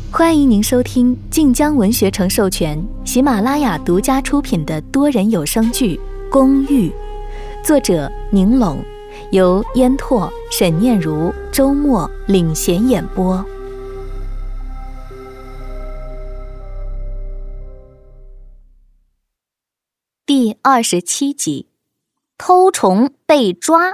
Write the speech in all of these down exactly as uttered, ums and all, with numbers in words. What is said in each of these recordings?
欢迎您收听晋江文学城授权、喜马拉雅独家出品的多人有声剧《公寓》，作者宁拢，由烟拓、沈念如、周末领衔演播。第二十七集，偷虫被抓。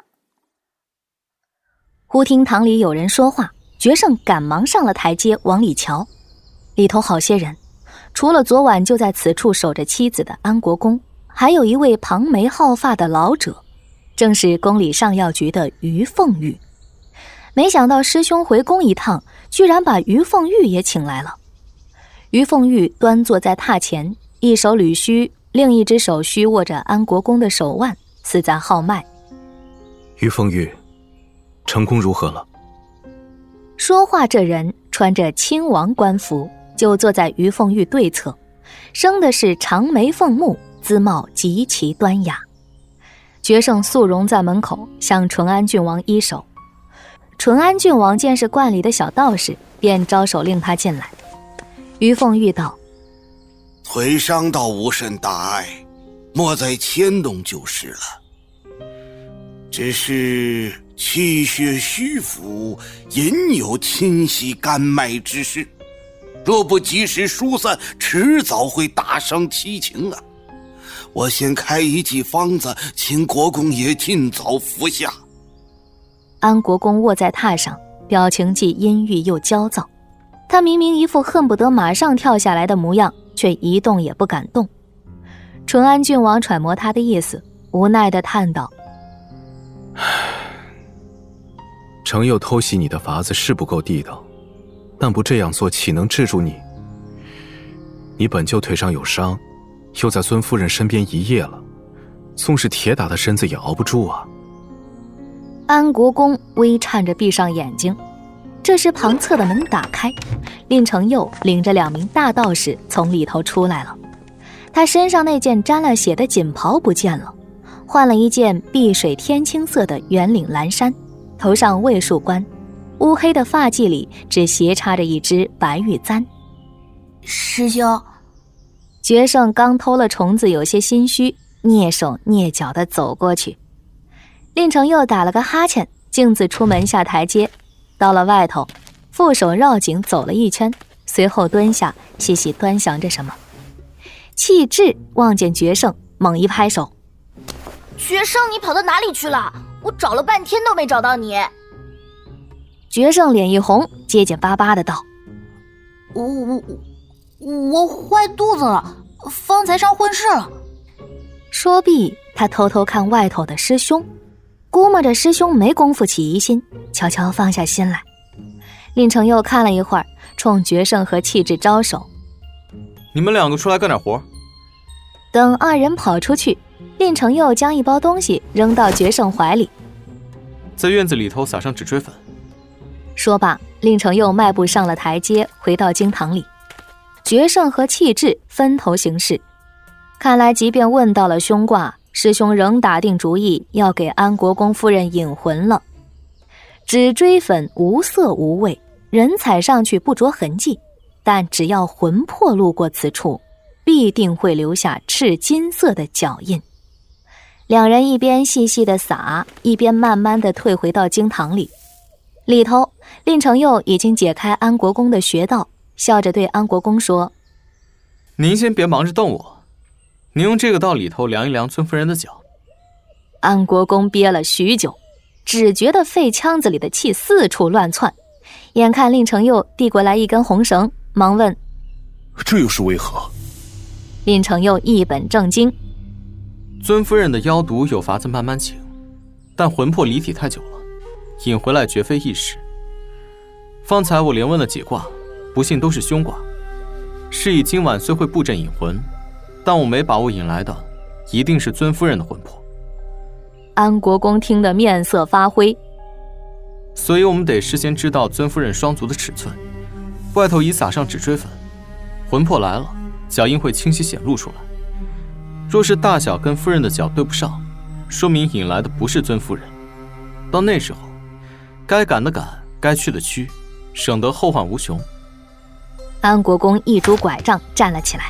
忽听堂里有人说话，决胜赶忙上了台阶往里瞧，里头好些人，除了昨晚就在此处守着妻子的安国公，还有一位庞眉皓发的老者，正是宫里上药局的于凤玉。没想到师兄回宫一趟，居然把于凤玉也请来了。于凤玉端坐在榻前，一手捋须，另一只手虚握着安国公的手腕，似在号脉。 于凤玉，成功如何了？ 说话这人穿着亲王官服，就坐在于凤玉对侧，生的是长眉凤目，姿貌极其端雅。决胜肃容在门口向淳安郡王依手，淳安郡王见是观里的小道士，便招手令他进来。于凤玉道： 腿伤倒无甚大碍，莫再牵动就是了。只是气血虚浮，隐有侵袭肝脉之事，若不及时疏散，迟早会大伤其情啊！我先开一剂方子，请国公爷尽早服下。 安国公卧在榻上，表情既阴郁又焦躁，他明明一副恨不得马上跳下来的模样，却一动也不敢动。淳安郡王揣摩他的意思，无奈地叹道： 程佑偷袭你的法子是不够地道，但不这样做岂能制住你？你本就腿上有伤，又在尊夫人身边一夜了，纵是铁打的身子也熬不住啊。 安国公微颤着闭上眼睛。这时旁侧的门打开，令程佑领着两名大道士从里头出来了。他身上那件沾了血的锦袍不见了，换了一件碧水天青色的圆领蓝衫，头上未束冠，乌黑的发髻里只斜插着一只白玉簪。 师兄， 决胜刚偷了虫子，有些心虚，蹑手蹑脚地走过去。令程佑打了个哈欠，径自出门下台阶，到了外头，负手绕颈走了一圈，随后蹲下，细细端详着什么。气质望见决胜，猛一拍手： 决胜，你跑到哪里去了？我找了半天都没找到你。 决胜脸一红，结结巴巴的道： 我我我坏肚子了，方才上混世了。 说毕，他偷偷看外头的师兄，估摸着师兄没工夫起疑心，悄悄放下心来。令程佑看了一会儿，冲决胜和气质招手： 你们两个出来干点活。 等二人跑出去，令程佑将一包东西扔到决胜怀里， 在院子里头撒上纸锥粉。 说罢，令程佑迈步上了台阶，回到经堂里。决胜和气质分头行事，看来即便问到了凶卦，师兄仍打定主意要给安国公夫人引魂了。纸锥粉无色无味，人踩上去不着痕迹，但只要魂魄路过此处，必定会留下赤金色的脚印。两人一边细细地撒，一边慢慢地退回到经堂里。里头，令程佑已经解开安国公的穴道，笑着对安国公说： 您先别忙着动我，您用这个到里头量一量尊夫人的脚。 安国公憋了许久，只觉得肺腔子里的气四处乱窜，眼看令程佑递过来一根红绳，忙问： 这又是为何？ 令程佑一本正经： 尊夫人的妖毒有法子慢慢请，但魂魄离体太久了，引回来绝非易事。方才我连问了几卦，不信都是凶卦，示意今晚虽会布阵引魂，但我没把握引来的一定是尊夫人的魂魄。 安国公听得面色发灰， 所以我们得事先知道尊夫人双足的尺寸，外头已撒上纸锥粉，魂魄来了，脚印会清晰显露出来。若是大小跟夫人的脚对不上，说明引来的不是尊夫人。到那时候，该赶的赶，该去的去，省得后患无穷。 安国公一拄拐杖站了起来。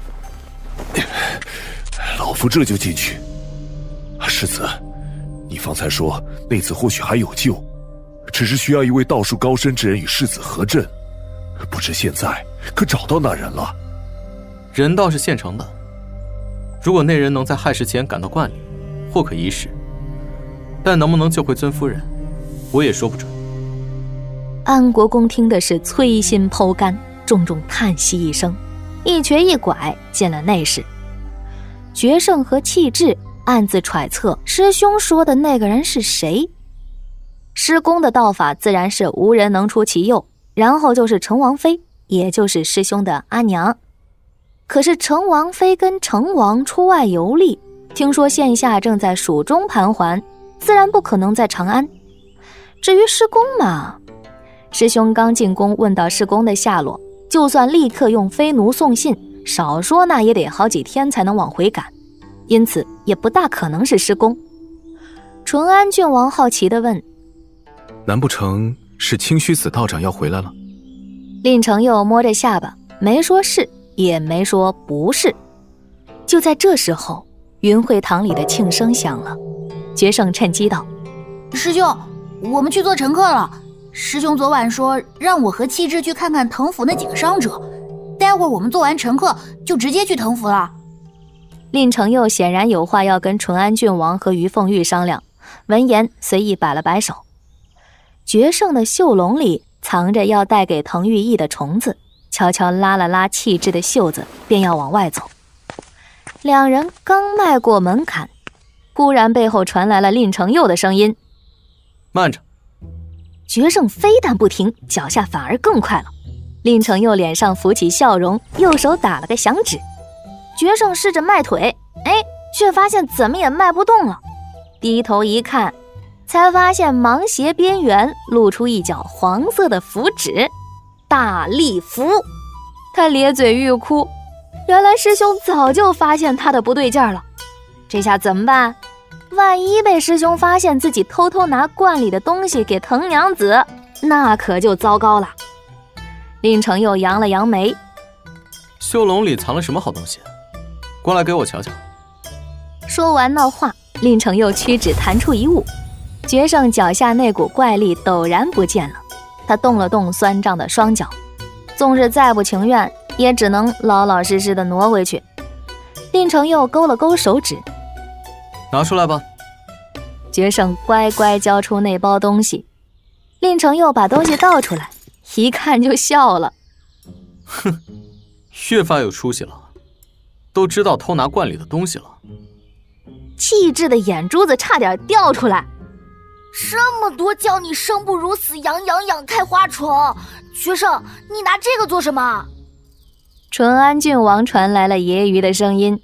老夫这就进去。世子，你方才说内子或许还有救，只是需要一位道术高深之人与世子合阵，不知现在可找到那人了？ 人倒是现成的，如果那人能在亥时前赶到观里，或可一试，但能不能救回尊夫人，我也说不准。 安国公听的是摧心剖肝，重重叹息一声，一瘸一拐进了内室。决胜和气质暗自揣测师兄说的那个人是谁。师公的道法自然是无人能出其右，然后就是程王妃，也就是师兄的阿娘。可是程王妃跟程王出外游历，听说现下正在蜀中盘桓，自然不可能在长安。至于师公嘛，师兄刚进宫问到师公的下落，就算立刻用飞奴送信，少说那也得好几天才能往回赶，因此也不大可能是师公。淳安郡王好奇地问： 难不成是清虚子道长要回来了？ 令程佑摸着下巴，没说是也没说不是。就在这时候，云会堂里的庆声响了。决胜趁机道： 师兄，我们去做乘客了。师兄昨晚说让我和气质去看看藤府那几个伤者，待会儿我们做完乘客就直接去藤府了。 令程佑显然有话要跟淳安郡王和于凤玉商量，闻言随意摆了摆手。决胜的袖笼里藏着要带给滕玉义的虫子，悄悄拉了拉气质的袖子，便要往外走。两人刚迈过门槛，忽然背后传来了令程佑的声音： 慢着！ 决胜非但不停，脚下反而更快了。令程佑脸上浮起笑容，右手打了个响指。决胜试着迈腿，哎，却发现怎么也迈不动了。低头一看，才发现芒鞋边缘露出一角黄色的符纸，大力符。他咧嘴欲哭，原来师兄早就发现他的不对劲儿了。这下怎么办？万一被师兄发现自己偷偷拿罐里的东西给滕娘子，那可就糟糕了。令程佑扬了扬眉： 袖笼里藏了什么好东西？过来给我瞧瞧。 说完那话，令程佑屈指弹出一物，决胜脚下那股怪力陡然不见了。他动了动酸胀的双脚，纵是再不情愿，也只能老老实实的挪回去。令程佑勾了勾手指： 拿出来吧。 决胜乖乖交出那包东西。令程佑把东西倒出来，一看就笑了： 哼，越发有出息了，都知道偷拿罐里的东西了。 气质的眼珠子差点掉出来： 这么多叫你生不如死，痒痒痒开花虫，决胜，你拿这个做什么？ 淳安郡王传来了揶揄的声音：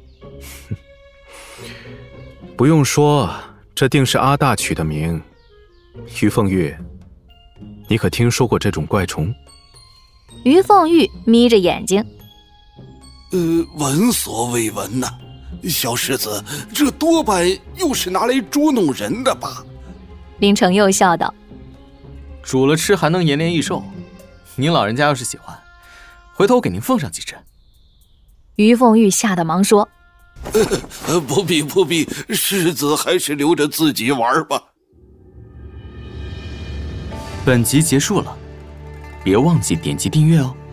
不用说，这定是阿大取的名。于凤玉，你可听说过这种怪虫？ 于凤玉眯着眼睛： 呃，闻所未闻呐、啊。小世子，这多半又是拿来捉弄人的吧？ 令程佑笑道： 煮了吃还能延年益寿，您老人家要是喜欢，回头我给您奉上几只。 于凤玉吓得忙说： 呃，不必不必，世子还是留着自己玩吧。 本集结束了，别忘记点击订阅哦。